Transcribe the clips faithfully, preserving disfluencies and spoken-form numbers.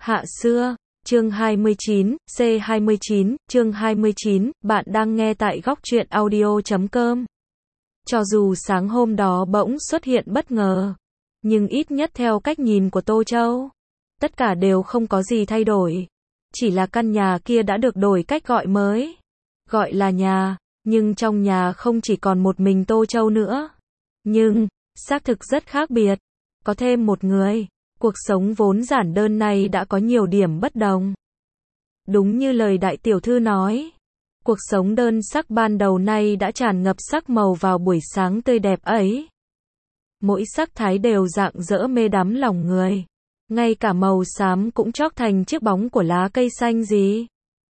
Hạ xưa, chương hai mươi chín, C hai mươi chín, chương hai mươi chín, bạn đang nghe tại góc truyện audio chấm com. Cho dù sáng hôm đó bỗng xuất hiện bất ngờ, nhưng ít nhất theo cách nhìn của Tô Châu, tất cả đều không có gì thay đổi. Chỉ là căn nhà kia đã được đổi cách gọi mới. Gọi là nhà, nhưng trong nhà không chỉ còn một mình Tô Châu nữa. Nhưng, xác thực rất khác biệt. Có thêm một người. Cuộc sống vốn giản đơn này đã có nhiều điểm bất đồng. Đúng như lời đại tiểu thư nói, cuộc sống đơn sắc ban đầu nay đã tràn ngập sắc màu vào buổi sáng tươi đẹp ấy. Mỗi sắc thái đều rạng rỡ mê đắm lòng người. Ngay cả màu xám cũng chót thành chiếc bóng của lá cây xanh gì.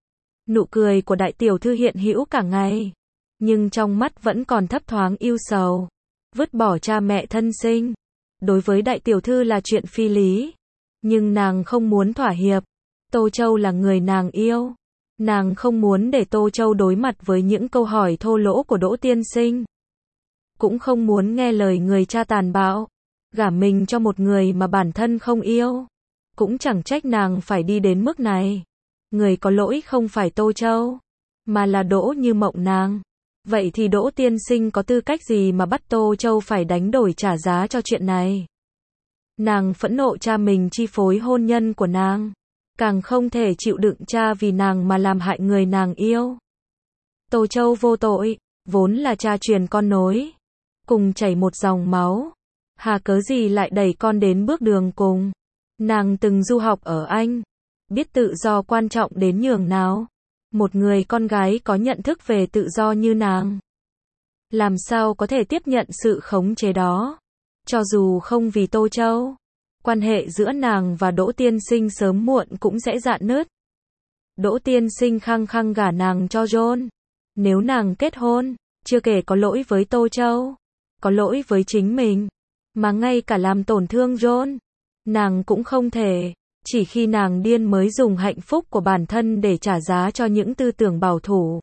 Nụ cười của đại tiểu thư hiện hữu cả ngày, nhưng trong mắt vẫn còn thấp thoáng ưu sầu. Vứt bỏ cha mẹ thân sinh, đối với đại tiểu thư là chuyện phi lý, nhưng nàng không muốn thỏa hiệp. Tô Châu là người nàng yêu, nàng không muốn để Tô Châu đối mặt với những câu hỏi thô lỗ của Đỗ tiên sinh, cũng không muốn nghe lời người cha tàn bạo, gả mình cho một người mà bản thân không yêu. Cũng chẳng trách nàng phải đi đến mức này. Người có lỗi không phải Tô Châu, mà là Đỗ Như Mộng nàng. Vậy thì Đỗ tiên sinh có tư cách gì mà bắt Tô Châu phải đánh đổi trả giá cho chuyện này? Nàng phẫn nộ cha mình chi phối hôn nhân của nàng, càng không thể chịu đựng cha vì nàng mà làm hại người nàng yêu. Tô Châu vô tội, vốn là cha truyền con nối, cùng chảy một dòng máu, hà cớ gì lại đẩy con đến bước đường cùng. Nàng từng du học ở Anh, biết tự do quan trọng đến nhường nào. Một người con gái có nhận thức về tự do như nàng, làm sao có thể tiếp nhận sự khống chế đó? Cho dù không vì Tô Châu, quan hệ giữa nàng và Đỗ tiên sinh sớm muộn cũng sẽ rạn nứt. Đỗ tiên sinh khăng khăng gả nàng cho John. Nếu nàng kết hôn, chưa kể có lỗi với Tô Châu, có lỗi với chính mình, mà ngay cả làm tổn thương John, nàng cũng không thể. Chỉ khi nàng điên mới dùng hạnh phúc của bản thân để trả giá cho những tư tưởng bảo thủ.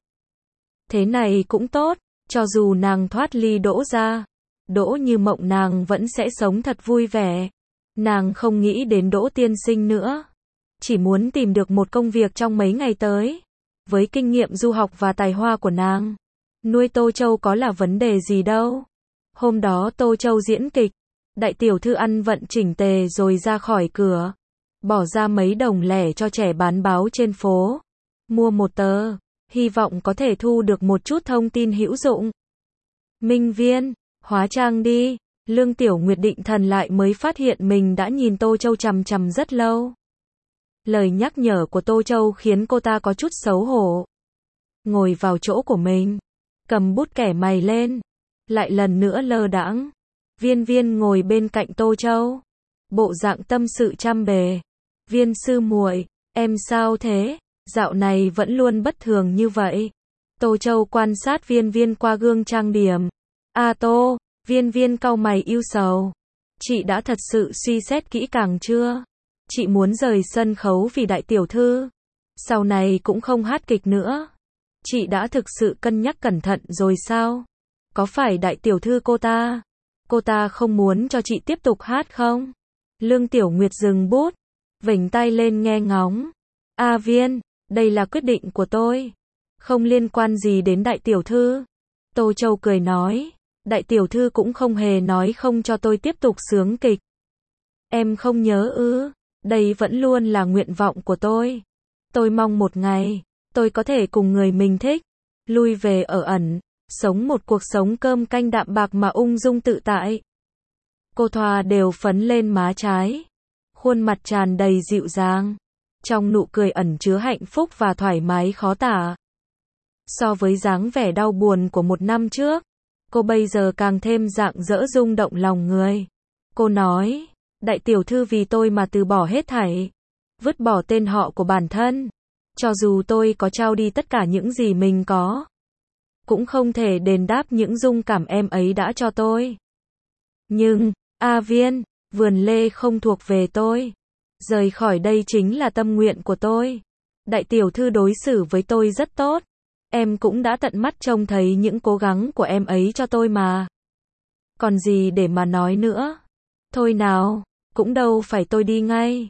Thế này cũng tốt, cho dù nàng thoát ly Đỗ ra, Đỗ Như Mộng nàng vẫn sẽ sống thật vui vẻ. Nàng không nghĩ đến Đỗ tiên sinh nữa, chỉ muốn tìm được một công việc trong mấy ngày tới. Với kinh nghiệm du học và tài hoa của nàng, nuôi Tô Châu có là vấn đề gì đâu. Hôm đó Tô Châu diễn kịch, đại tiểu thư ăn vận chỉnh tề rồi ra khỏi cửa, bỏ ra mấy đồng lẻ cho trẻ bán báo trên phố, mua một tờ, hy vọng có thể thu được một chút thông tin hữu dụng. Minh Viên, hóa trang đi. Lương Tiểu Nguyệt định thần lại mới phát hiện mình đã nhìn Tô Châu chằm chằm rất lâu. Lời nhắc nhở của Tô Châu khiến cô ta có chút xấu hổ. Ngồi vào chỗ của mình, cầm bút kẻ mày lên, lại lần nữa lơ đãng. Viên Viên ngồi bên cạnh Tô Châu, bộ dạng tâm sự trăm bề. Viên sư muội, em sao thế? Dạo này vẫn luôn bất thường như vậy. Tô Châu quan sát Viên Viên qua gương trang điểm. A Tô, Viên Viên cau mày ưu sầu. Chị đã thật sự suy xét kỹ càng chưa? Chị muốn rời sân khấu vì đại tiểu thư, sau này cũng không hát kịch nữa. Chị đã thực sự cân nhắc cẩn thận rồi sao? Có phải đại tiểu thư cô ta, cô ta không muốn cho chị tiếp tục hát không? Lương Tiểu Nguyệt dừng bút, vểnh tay lên nghe ngóng. A Viên, đây là quyết định của tôi, không liên quan gì đến đại tiểu thư. Tô Châu cười nói, đại tiểu thư cũng không hề nói không cho tôi tiếp tục sướng kịch. Em không nhớ ư? Đây vẫn luôn là nguyện vọng của tôi. Tôi mong một ngày, tôi có thể cùng người mình thích, lui về ở ẩn, sống một cuộc sống cơm canh đạm bạc mà ung dung tự tại. Cô thoa đều phấn lên má trái, khuôn mặt tràn đầy dịu dàng, trong nụ cười ẩn chứa hạnh phúc và thoải mái khó tả. So với dáng vẻ đau buồn của một năm trước, cô bây giờ càng thêm rạng rỡ rung động lòng người. Cô nói, đại tiểu thư vì tôi mà từ bỏ hết thảy, vứt bỏ tên họ của bản thân. Cho dù tôi có trao đi tất cả những gì mình có, cũng không thể đền đáp những dung cảm em ấy đã cho tôi. Nhưng, A Viên, vườn lê không thuộc về tôi. Rời khỏi đây chính là tâm nguyện của tôi. Đại tiểu thư đối xử với tôi rất tốt. Em cũng đã tận mắt trông thấy những cố gắng của em ấy cho tôi mà. Còn gì để mà nói nữa. Thôi nào, cũng đâu phải tôi đi ngay.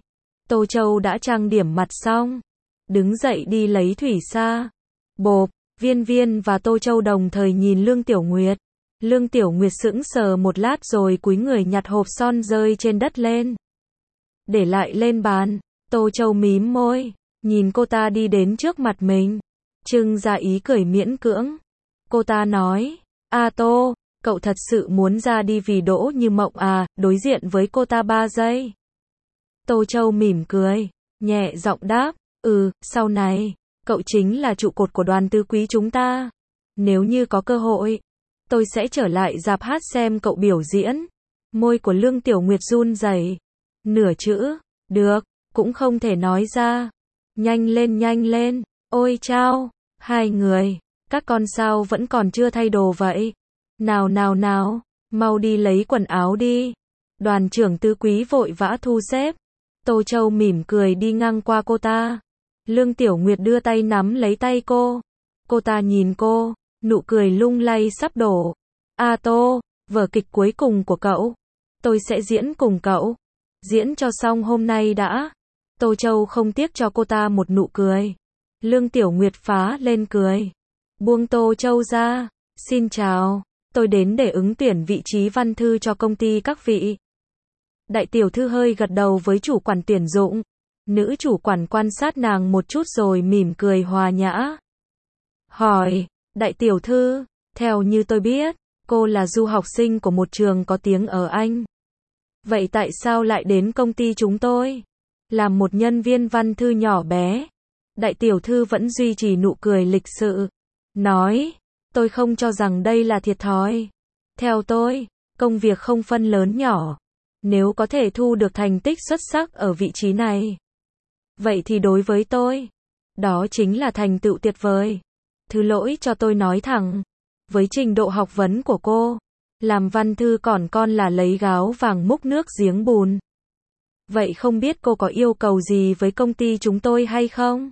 Tô Châu đã trang điểm mặt xong, đứng dậy đi lấy thủy sa. Bộp, Viên Viên và Tô Châu đồng thời nhìn Lương Tiểu Nguyệt. Lương Tiểu Nguyệt sững sờ một lát rồi cúi người nhặt hộp son rơi trên đất lên, để lại lên bàn. Tô Châu mím môi, nhìn cô ta đi đến trước mặt mình, trưng ra ý cười miễn cưỡng. Cô ta nói, a Tô, cậu thật sự muốn ra đi vì Đỗ Như Mộng à? Đối diện với cô ta ba giây. Tô Châu mỉm cười, nhẹ giọng đáp, ừ, sau này, cậu chính là trụ cột của đoàn tứ quý chúng ta. Nếu như có cơ hội, tôi sẽ trở lại rạp hát xem cậu biểu diễn. Môi của Lương Tiểu Nguyệt run rẩy, nửa chữ, được, cũng không thể nói ra. Nhanh lên nhanh lên, ôi chao, hai người, các con sao vẫn còn chưa thay đồ vậy? Nào nào nào, mau đi lấy quần áo đi. Đoàn trưởng tứ quý vội vã thu xếp. Tô Châu mỉm cười đi ngang qua cô ta. Lương Tiểu Nguyệt đưa tay nắm lấy tay cô. Cô ta nhìn cô, nụ cười lung lay sắp đổ. A Tô, vở kịch cuối cùng của cậu, tôi sẽ diễn cùng cậu. Diễn cho xong hôm nay đã. Tô Châu không tiếc cho cô ta một nụ cười. Lương Tiểu Nguyệt phá lên cười, buông Tô Châu ra. Xin chào, tôi đến để ứng tuyển vị trí văn thư cho công ty các vị. Đại tiểu thư hơi gật đầu với chủ quản tuyển dụng. Nữ chủ quản quan sát nàng một chút rồi mỉm cười hòa nhã. Hỏi, đại tiểu thư, theo như tôi biết, cô là du học sinh của một trường có tiếng ở Anh. Vậy tại sao lại đến công ty chúng tôi? Làm một nhân viên văn thư nhỏ bé. Đại tiểu thư vẫn duy trì nụ cười lịch sự. Nói, tôi không cho rằng đây là thiệt thòi. Theo tôi, công việc không phân lớn nhỏ. Nếu có thể thu được thành tích xuất sắc ở vị trí này, vậy thì đối với tôi, đó chính là thành tựu tuyệt vời. Thứ lỗi cho tôi nói thẳng, với trình độ học vấn của cô, làm văn thư còn con là lấy gáo vàng múc nước giếng bùn. Vậy không biết cô có yêu cầu gì với công ty chúng tôi hay không?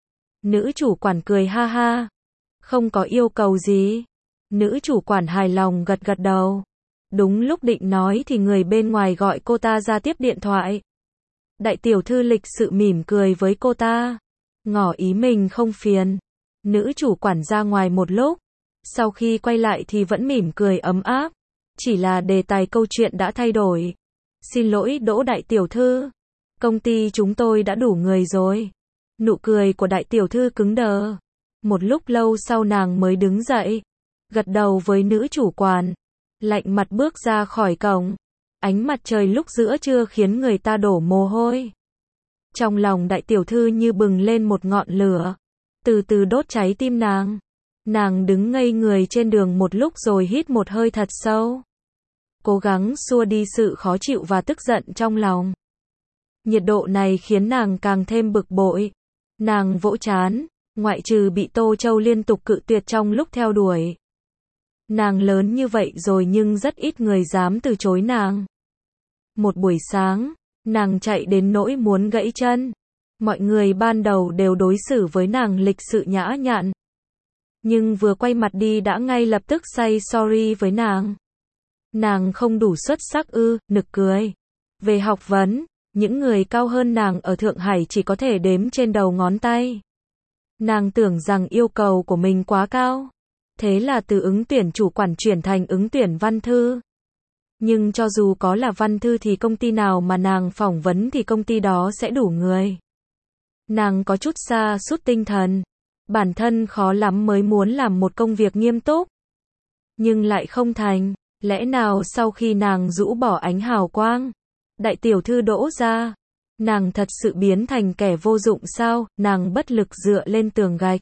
Nữ chủ quản cười ha ha. Không có yêu cầu gì. Nữ chủ quản hài lòng gật gật đầu. Đúng lúc định nói thì người bên ngoài gọi cô ta ra tiếp điện thoại. Đại tiểu thư lịch sự mỉm cười với cô ta, ngỏ ý mình không phiền. Nữ chủ quản ra ngoài một lúc, sau khi quay lại thì vẫn mỉm cười ấm áp. Chỉ là đề tài câu chuyện đã thay đổi. Xin lỗi Đỗ đại tiểu thư, công ty chúng tôi đã đủ người rồi. Nụ cười của đại tiểu thư cứng đờ. Một lúc lâu sau nàng mới đứng dậy, gật đầu với nữ chủ quản, lạnh mặt bước ra khỏi cổng. Ánh mặt trời lúc giữa trưa khiến người ta đổ mồ hôi. Trong lòng đại tiểu thư như bừng lên một ngọn lửa, từ từ đốt cháy tim nàng. Nàng đứng ngây người trên đường một lúc rồi hít một hơi thật sâu, cố gắng xua đi sự khó chịu và tức giận trong lòng. Nhiệt độ này khiến nàng càng thêm bực bội. Nàng vỗ trán, ngoại trừ bị Tô Châu liên tục cự tuyệt trong lúc theo đuổi. Nàng lớn như vậy rồi nhưng rất ít người dám từ chối nàng. Một buổi sáng, nàng chạy đến nỗi muốn gãy chân. Mọi người ban đầu đều đối xử với nàng lịch sự nhã nhặn. Nhưng vừa quay mặt đi đã ngay lập tức say sorry với nàng. Nàng không đủ xuất sắc ư, nực cười. Về học vấn, những người cao hơn nàng ở Thượng Hải chỉ có thể đếm trên đầu ngón tay. Nàng tưởng rằng yêu cầu của mình quá cao. Thế là từ ứng tuyển chủ quản chuyển thành ứng tuyển văn thư. Nhưng cho dù có là văn thư thì công ty nào mà nàng phỏng vấn thì công ty đó sẽ đủ người. Nàng có chút sa sút tinh thần. Bản thân khó lắm mới muốn làm một công việc nghiêm túc. Nhưng lại không thành. Lẽ nào sau khi nàng rũ bỏ ánh hào quang, đại tiểu thư Đỗ ra, nàng thật sự biến thành kẻ vô dụng sao? Nàng bất lực dựa lên tường gạch,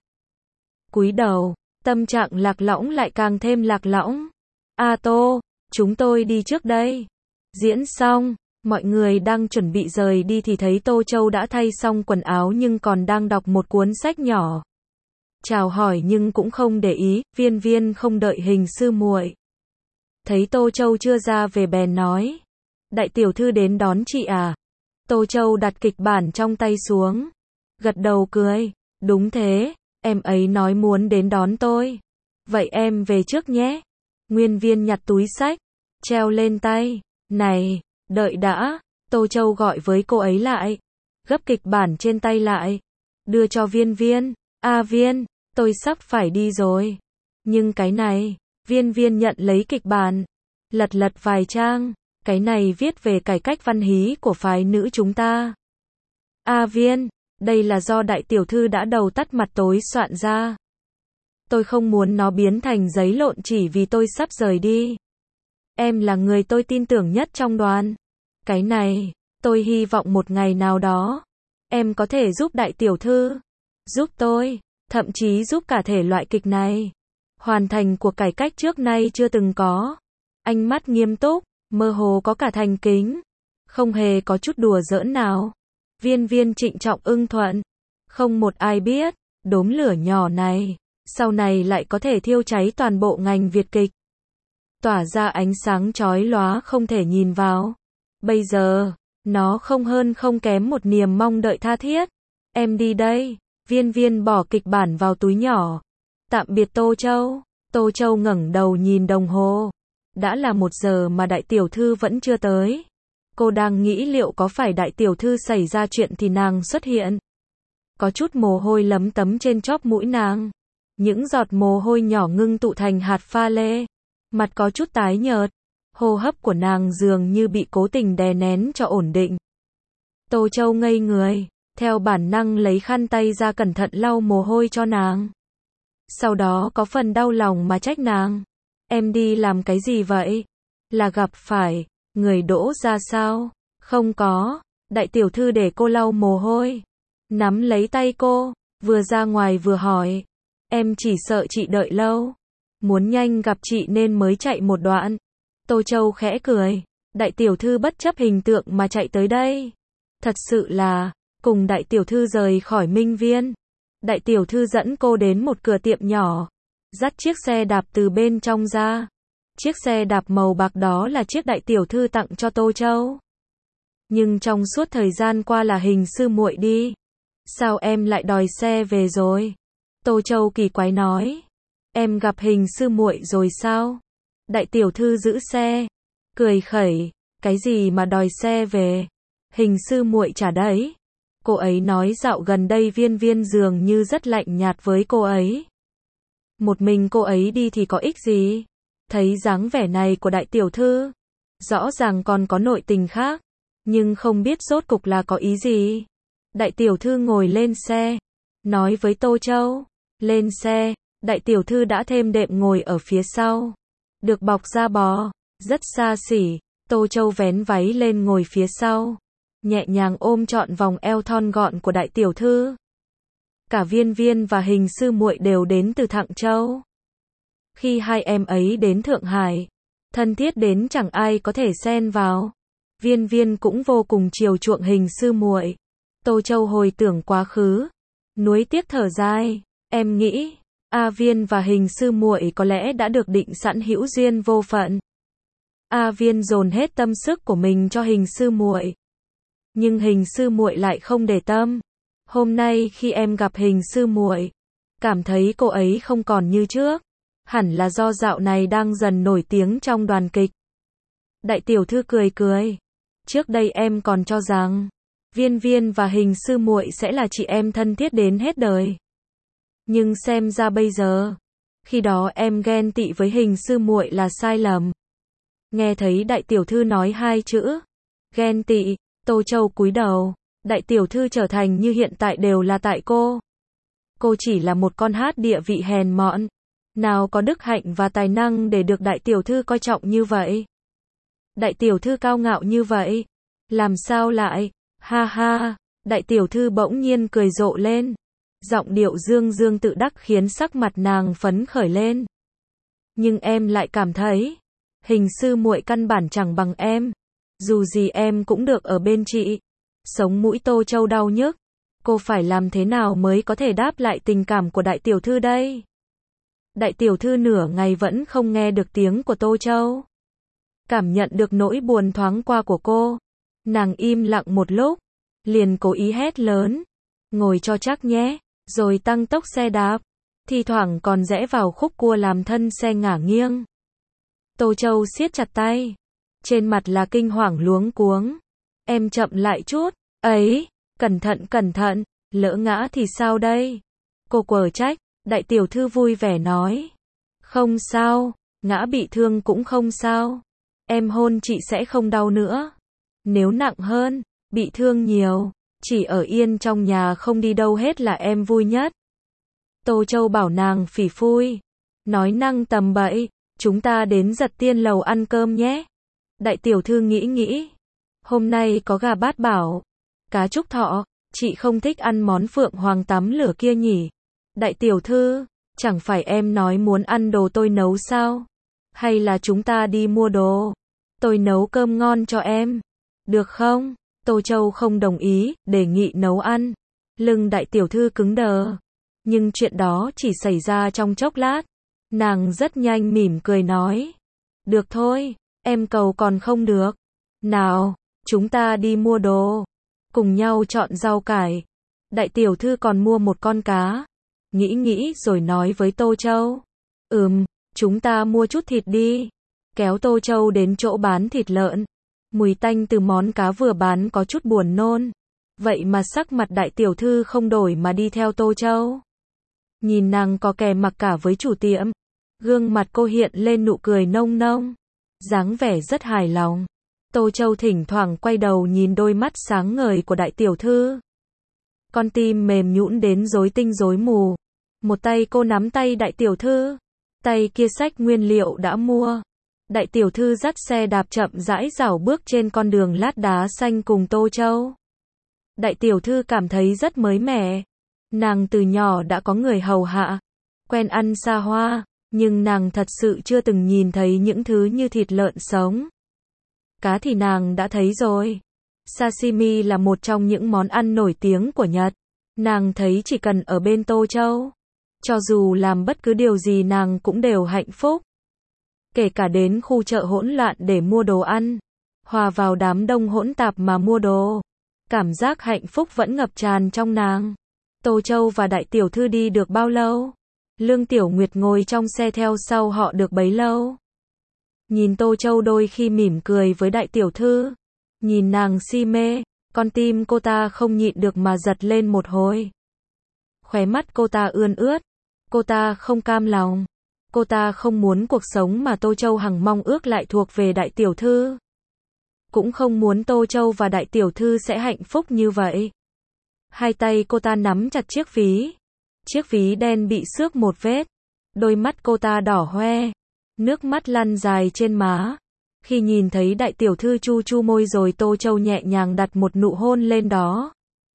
cúi đầu, tâm trạng lạc lõng lại càng thêm lạc lõng. A Tô, chúng tôi đi trước đây. Diễn xong, mọi người đang chuẩn bị rời đi thì thấy Tô Châu đã thay xong quần áo nhưng còn đang đọc một cuốn sách nhỏ. Chào hỏi nhưng cũng không để ý. Viên Viên không đợi hình sư muội, thấy Tô Châu chưa ra về bèn nói, đại tiểu thư đến đón chị à? Tô Châu đặt kịch bản trong tay xuống, gật đầu cười, đúng thế, em ấy nói muốn đến đón tôi. Vậy em về trước nhé. Nguyên Viên nhặt túi sách, treo lên tay, này, đợi đã. Tô Châu gọi với cô ấy lại, gấp kịch bản trên tay lại, đưa cho Viên Viên. A Viên, tôi sắp phải đi rồi. Nhưng cái này, Viên Viên nhận lấy kịch bản, lật lật vài trang, cái này viết về cải cách văn hí của phái nữ chúng ta. A Viên, đây là do đại tiểu thư đã đầu tắt mặt tối soạn ra. Tôi không muốn nó biến thành giấy lộn chỉ vì tôi sắp rời đi. Em là người tôi tin tưởng nhất trong đoàn. Cái này, tôi hy vọng một ngày nào đó, em có thể giúp đại tiểu thư, giúp tôi, thậm chí giúp cả thể loại kịch này, hoàn thành cuộc cải cách trước nay chưa từng có. Ánh mắt nghiêm túc, mơ hồ có cả thành kính, không hề có chút đùa giỡn nào. Viên Viên trịnh trọng ưng thuận. Không một ai biết, đốm lửa nhỏ này, sau này lại có thể thiêu cháy toàn bộ ngành Việt kịch. Tỏa ra ánh sáng chói lóa không thể nhìn vào. Bây giờ, nó không hơn không kém một niềm mong đợi tha thiết. Em đi đây. Viên Viên bỏ kịch bản vào túi nhỏ. Tạm biệt Tô Châu. Tô Châu ngẩng đầu nhìn đồng hồ. Đã là một giờ mà đại tiểu thư vẫn chưa tới. Cô đang nghĩ liệu có phải đại tiểu thư xảy ra chuyện thì nàng xuất hiện. Có chút mồ hôi lấm tấm trên chóp mũi nàng. Những giọt mồ hôi nhỏ ngưng tụ thành hạt pha lê. Mặt có chút tái nhợt. Hô hấp của nàng dường như bị cố tình đè nén cho ổn định. Tô Châu ngây người, theo bản năng lấy khăn tay ra cẩn thận lau mồ hôi cho nàng. Sau đó có phần đau lòng mà trách nàng. Em đi làm cái gì vậy? Là gặp phải người Đỗ ra sao? Không có. Đại tiểu thư để cô lau mồ hôi. Nắm lấy tay cô, vừa ra ngoài vừa hỏi. Em chỉ sợ chị đợi lâu. Muốn nhanh gặp chị nên mới chạy một đoạn. Tô Châu khẽ cười. Đại tiểu thư bất chấp hình tượng mà chạy tới đây. Thật sự là, cùng đại tiểu thư rời khỏi Minh Viên. Đại tiểu thư dẫn cô đến một cửa tiệm nhỏ. Dắt chiếc xe đạp từ bên trong ra. Chiếc xe đạp màu bạc đó là chiếc đại tiểu thư tặng cho Tô Châu. Nhưng trong suốt thời gian qua là Hình sư muội đi. Sao em lại đòi xe về rồi? Tô Châu kỳ quái nói. Em gặp Hình sư muội rồi sao? Đại tiểu thư giữ xe. Cười khẩy. Cái gì mà đòi xe về? Hình sư muội trả đấy. Cô ấy nói dạo gần đây Viên Viên dường như rất lạnh nhạt với cô ấy. Một mình cô ấy đi thì có ích gì? Thấy dáng vẻ này của đại tiểu thư, rõ ràng còn có nội tình khác, nhưng không biết rốt cục là có ý gì. Đại tiểu thư ngồi lên xe, nói với Tô Châu. Lên xe, đại tiểu thư đã thêm đệm ngồi ở phía sau, được bọc da bò, rất xa xỉ. Tô Châu vén váy lên ngồi phía sau, nhẹ nhàng ôm trọn vòng eo thon gọn của đại tiểu thư. Cả Viên Viên và Hình sư muội đều đến từ Thạng Châu. Khi hai em ấy đến Thượng Hải, thân thiết đến chẳng ai có thể xen vào. Viên Viên cũng vô cùng chiều chuộng Hình sư muội. Tô Châu hồi tưởng quá khứ, nuối tiếc thở dài. Em nghĩ, A Viên và Hình sư muội có lẽ đã được định sẵn hữu duyên vô phận. A Viên dồn hết tâm sức của mình cho Hình sư muội, nhưng Hình sư muội lại không để tâm. Hôm nay khi em gặp Hình sư muội, cảm thấy cô ấy không còn như trước. Hẳn là do dạo này đang dần nổi tiếng trong đoàn kịch. Đại tiểu thư cười cười. Trước đây em còn cho rằng Viên Viên và Hình sư muội sẽ là chị em thân thiết đến hết đời. Nhưng xem ra bây giờ, khi đó em ghen tị với Hình sư muội là sai lầm. Nghe thấy đại tiểu thư nói hai chữ ghen tị, Tô Châu cúi đầu. Đại tiểu thư trở thành như hiện tại đều là tại cô. Cô chỉ là một con hát địa vị hèn mọn, nào có đức hạnh và tài năng để được đại tiểu thư coi trọng như vậy. Đại tiểu thư cao ngạo như vậy, làm sao lại, ha ha. Đại tiểu thư bỗng nhiên cười rộ lên, giọng điệu dương dương tự đắc khiến sắc mặt nàng phấn khởi lên. Nhưng em lại cảm thấy, Hình sư muội căn bản chẳng bằng em. Dù gì em cũng được ở bên chị. Sống mũi Tô Châu đau nhức. Cô phải làm thế nào mới có thể đáp lại tình cảm của đại tiểu thư đây? Đại tiểu thư nửa ngày vẫn không nghe được tiếng của Tô Châu. Cảm nhận được nỗi buồn thoáng qua của cô. Nàng im lặng một lúc, liền cố ý hét lớn. Ngồi cho chắc nhé, rồi tăng tốc xe đạp. Thì thoảng còn rẽ vào khúc cua làm thân xe ngả nghiêng. Tô Châu siết chặt tay. Trên mặt là kinh hoàng luống cuống. Em chậm lại chút. Ấy, Cẩn thận cẩn thận, lỡ ngã thì sao đây? Cô quở trách, đại tiểu thư vui vẻ nói. Không sao, ngã bị thương cũng không sao. Em hôn chị sẽ không đau nữa. Nếu nặng hơn, bị thương nhiều, chỉ ở yên trong nhà không đi đâu hết là em vui nhất. Tô Châu bảo nàng phỉ phui, nói năng tầm bậy, chúng ta đến Giật Tiên lầu ăn cơm nhé. Đại tiểu thư nghĩ nghĩ, hôm nay có gà bát bảo, cá trúc thọ, chị không thích ăn món phượng hoàng tắm lửa kia nhỉ? Đại tiểu thư, chẳng phải em nói muốn ăn đồ tôi nấu sao? Hay là chúng ta đi mua đồ? Tôi nấu cơm ngon cho em. Được không? Tô Châu không đồng ý, đề nghị nấu ăn. Lưng đại tiểu thư cứng đờ. Nhưng chuyện đó chỉ xảy ra trong chốc lát. Nàng rất nhanh mỉm cười nói. Được thôi, em cầu còn không được. Nào, chúng ta đi mua đồ. Cùng nhau chọn rau cải. Đại tiểu thư còn mua một con cá. Nghĩ nghĩ rồi nói với Tô Châu. Ừm, chúng ta mua chút thịt đi. Kéo Tô Châu đến chỗ bán thịt lợn. Mùi tanh từ món cá vừa bán có chút buồn nôn. Vậy mà sắc mặt đại tiểu thư không đổi mà đi theo Tô Châu. Nhìn nàng có kè mặc cả với chủ tiệm. Gương mặt cô hiện lên nụ cười nông nông. Dáng vẻ rất hài lòng. Tô Châu thỉnh thoảng quay đầu nhìn đôi mắt sáng ngời của đại tiểu thư. Con tim mềm nhũn đến rối tinh rối mù. Một tay cô nắm tay đại tiểu thư. Tay kia xách nguyên liệu đã mua. Đại tiểu thư dắt xe đạp chậm rãi rảo bước trên con đường lát đá xanh cùng Tô Châu. Đại tiểu thư cảm thấy rất mới mẻ. Nàng từ nhỏ đã có người hầu hạ, quen ăn xa hoa, nhưng nàng thật sự chưa từng nhìn thấy những thứ như thịt lợn sống. Cá thì nàng đã thấy rồi. Sashimi là một trong những món ăn nổi tiếng của Nhật. Nàng thấy chỉ cần ở bên Tô Châu, cho dù làm bất cứ điều gì nàng cũng đều hạnh phúc. Kể cả đến khu chợ hỗn loạn để mua đồ ăn, hòa vào đám đông hỗn tạp mà mua đồ. Cảm giác hạnh phúc vẫn ngập tràn trong nàng. Tô Châu và đại tiểu thư đi được bao lâu? Lương Tiểu Nguyệt ngồi trong xe theo sau họ được bấy lâu. Nhìn Tô Châu đôi khi mỉm cười với đại tiểu thư. Nhìn nàng si mê, con tim cô ta không nhịn được mà giật lên một hồi. Khóe mắt cô ta ươn ướt. Cô ta không cam lòng. Cô ta không muốn cuộc sống mà Tô Châu hằng mong ước lại thuộc về đại tiểu thư. Cũng không muốn Tô Châu và đại tiểu thư sẽ hạnh phúc như vậy. Hai tay cô ta nắm chặt chiếc ví. Chiếc ví đen bị xước một vết. Đôi mắt cô ta đỏ hoe. Nước mắt lăn dài trên má. Khi nhìn thấy đại tiểu thư chu chu môi rồi Tô Châu nhẹ nhàng đặt một nụ hôn lên đó.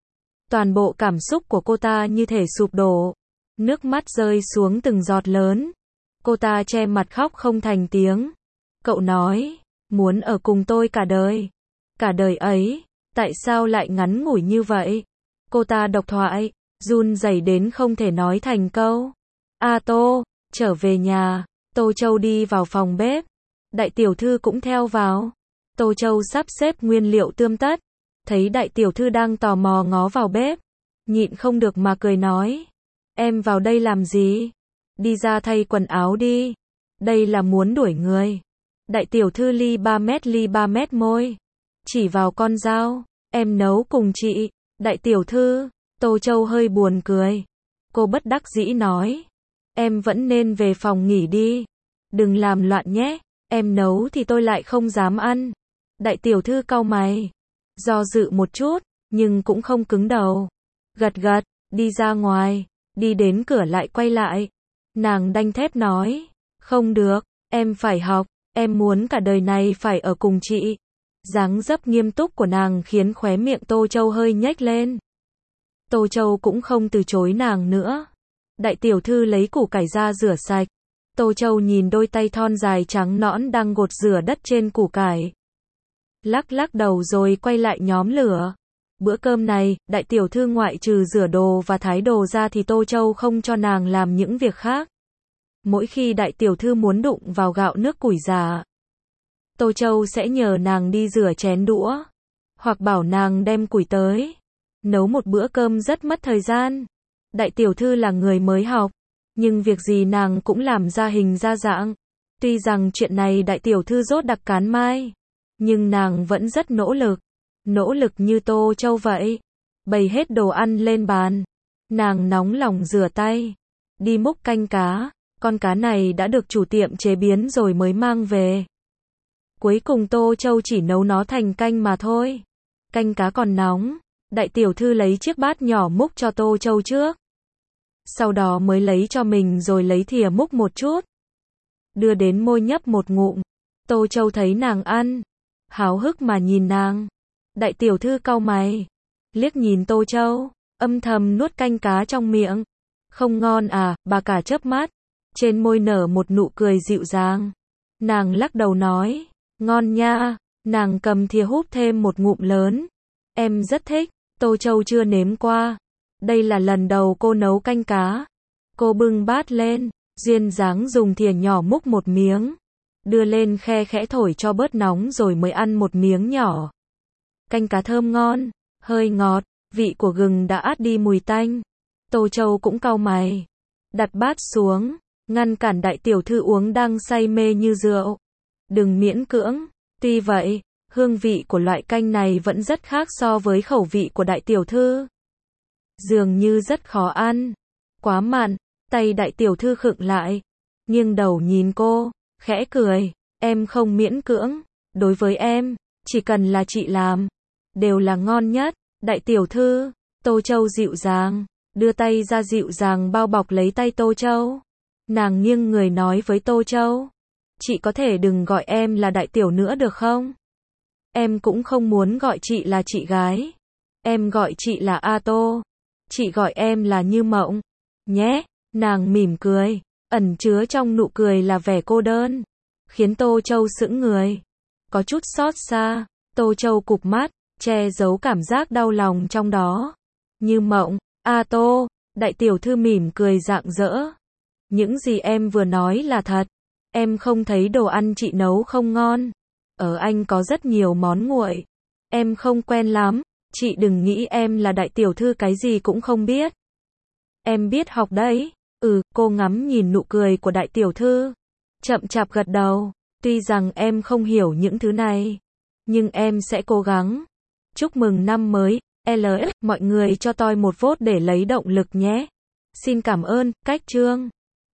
Toàn bộ cảm xúc của cô ta như thể sụp đổ. Nước mắt rơi xuống từng giọt lớn. Cô ta che mặt khóc không thành tiếng. Cậu nói, muốn ở cùng tôi cả đời. Cả đời ấy, tại sao lại ngắn ngủi như vậy? Cô ta độc thoại, run rẩy đến không thể nói thành câu. A Tô, trở về nhà. Tô Châu đi vào phòng bếp. Đại tiểu thư cũng theo vào. Tô Châu sắp xếp nguyên liệu tươm tất. Thấy đại tiểu thư đang tò mò ngó vào bếp. Nhịn không được mà cười nói. Em vào đây làm gì? Đi ra thay quần áo đi. Đây là muốn đuổi người. Đại tiểu thư ly ba mét ly ba mét môi. Chỉ vào con dao. Em nấu cùng chị. Đại tiểu thư. Tô Châu hơi buồn cười. Cô bất đắc dĩ nói. Em vẫn nên về phòng nghỉ đi. Đừng làm loạn nhé. Em nấu thì tôi lại không dám ăn. Đại tiểu thư cau mày. Do dự một chút, nhưng cũng không cứng đầu. Gật gật, đi ra ngoài. Đi đến cửa lại quay lại. Nàng đanh thép nói. Không được, em phải học. Em muốn cả đời này phải ở cùng chị. Dáng dấp nghiêm túc của nàng khiến khóe miệng Tô Châu hơi nhếch lên. Tô Châu cũng không từ chối nàng nữa. Đại tiểu thư lấy củ cải ra rửa sạch. Tô Châu nhìn đôi tay thon dài trắng nõn đang gột rửa đất trên củ cải. Lắc lắc đầu rồi quay lại nhóm lửa. Bữa cơm này, đại tiểu thư ngoại trừ rửa đồ và thái đồ ra thì Tô Châu không cho nàng làm những việc khác. Mỗi khi đại tiểu thư muốn đụng vào gạo nước củi già, Tô Châu sẽ nhờ nàng đi rửa chén đũa. Hoặc bảo nàng đem củi tới. Nấu một bữa cơm rất mất thời gian. Đại tiểu thư là người mới học. Nhưng việc gì nàng cũng làm ra hình ra dạng. Tuy rằng chuyện này đại tiểu thư rốt đặc cán mai. Nhưng nàng vẫn rất nỗ lực. Nỗ lực như Tô Châu vậy. bày hết đồ ăn lên bàn. Nàng nóng lòng rửa tay, đi múc canh cá, con cá này đã được chủ tiệm chế biến rồi mới mang về. Cuối cùng Tô Châu chỉ nấu nó thành canh mà thôi. Canh cá còn nóng, đại tiểu thư lấy chiếc bát nhỏ múc cho Tô Châu trước. Sau đó mới lấy cho mình rồi lấy thìa múc một chút. Đưa đến môi nhấp một ngụm. Tô Châu thấy nàng ăn, háo hức mà nhìn nàng. Đại tiểu thư cau mày, liếc nhìn Tô Châu, âm thầm nuốt canh cá trong miệng. Không ngon à, bà cả chớp mắt, trên môi nở một nụ cười dịu dàng. Nàng lắc đầu nói, ngon nha, nàng cầm thìa húp thêm một ngụm lớn. Em rất thích, Tô Châu chưa nếm qua. Đây là lần đầu cô nấu canh cá. Cô bưng bát lên, duyên dáng dùng thìa nhỏ múc một miếng. Đưa lên khe khẽ thổi cho bớt nóng rồi mới ăn một miếng nhỏ. Canh cá thơm ngon, hơi ngọt, vị của gừng đã át đi mùi tanh. Tô Châu cũng cau mày, đặt bát xuống, ngăn cản đại tiểu thư uống đang say mê như rượu. Đừng miễn cưỡng, tuy vậy, hương vị của loại canh này vẫn rất khác so với khẩu vị của đại tiểu thư. Dường như rất khó ăn, quá mặn, tay đại tiểu thư khựng lại, nghiêng đầu nhìn cô, khẽ cười, em không miễn cưỡng, đối với em, chỉ cần là chị làm, đều là ngon nhất. Đại tiểu thư, Tô Châu dịu dàng, đưa tay ra dịu dàng bao bọc lấy tay Tô Châu. Nàng nghiêng người nói với Tô Châu, chị có thể đừng gọi em là đại tiểu nữa được không? Em cũng không muốn gọi chị là chị gái. Em gọi chị là A Tô. Chị gọi em là Như Mộng. Nhé, nàng mỉm cười, ẩn chứa trong nụ cười là vẻ cô đơn, khiến Tô Châu sững người. Có chút xót xa, Tô Châu cụp mắt, che giấu cảm giác đau lòng trong đó. Như Mộng, A Tô, đại tiểu thư mỉm cười rạng rỡ. Những gì em vừa nói là thật. Em không thấy đồ ăn chị nấu không ngon. Ở Anh có rất nhiều món nguội. Em không quen lắm. Chị đừng nghĩ em là đại tiểu thư cái gì cũng không biết. Em biết học đấy. Ừ, cô ngắm nhìn nụ cười của đại tiểu thư, chậm chạp gật đầu. Tuy rằng em không hiểu những thứ này, nhưng em sẽ cố gắng. Chúc mừng năm mới, lờ ép, mọi người cho tôi một vote để lấy động lực nhé. Xin cảm ơn, cách chương.